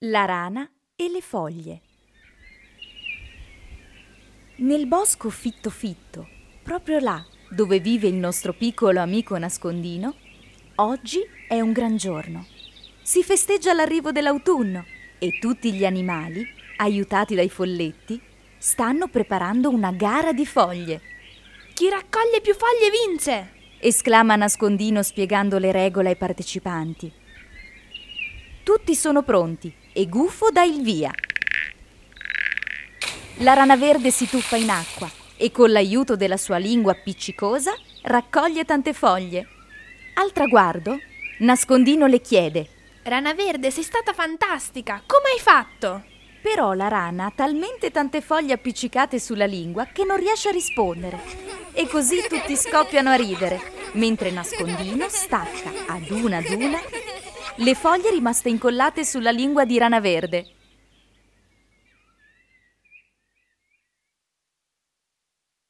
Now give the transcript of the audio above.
La rana e le foglie. Nel bosco fitto fitto, proprio là dove vive il nostro piccolo amico nascondino, oggi è un gran giorno. Si festeggia l'arrivo dell'autunno e tutti gli animali, aiutati dai folletti, stanno preparando una gara di foglie. Chi raccoglie più foglie vince! Esclama Nascondino spiegando le regole ai partecipanti. Tutti sono pronti e Gufo dà il via. La rana verde si tuffa in acqua e con l'aiuto della sua lingua appiccicosa raccoglie tante foglie. Al traguardo, Nascondino le chiede: Rana verde, sei stata fantastica! Come hai fatto? Però la rana ha talmente tante foglie appiccicate sulla lingua che non riesce a rispondere. E così tutti scoppiano a ridere, mentre Nascondino stacca ad una le foglie rimaste incollate sulla lingua di Rana Verde.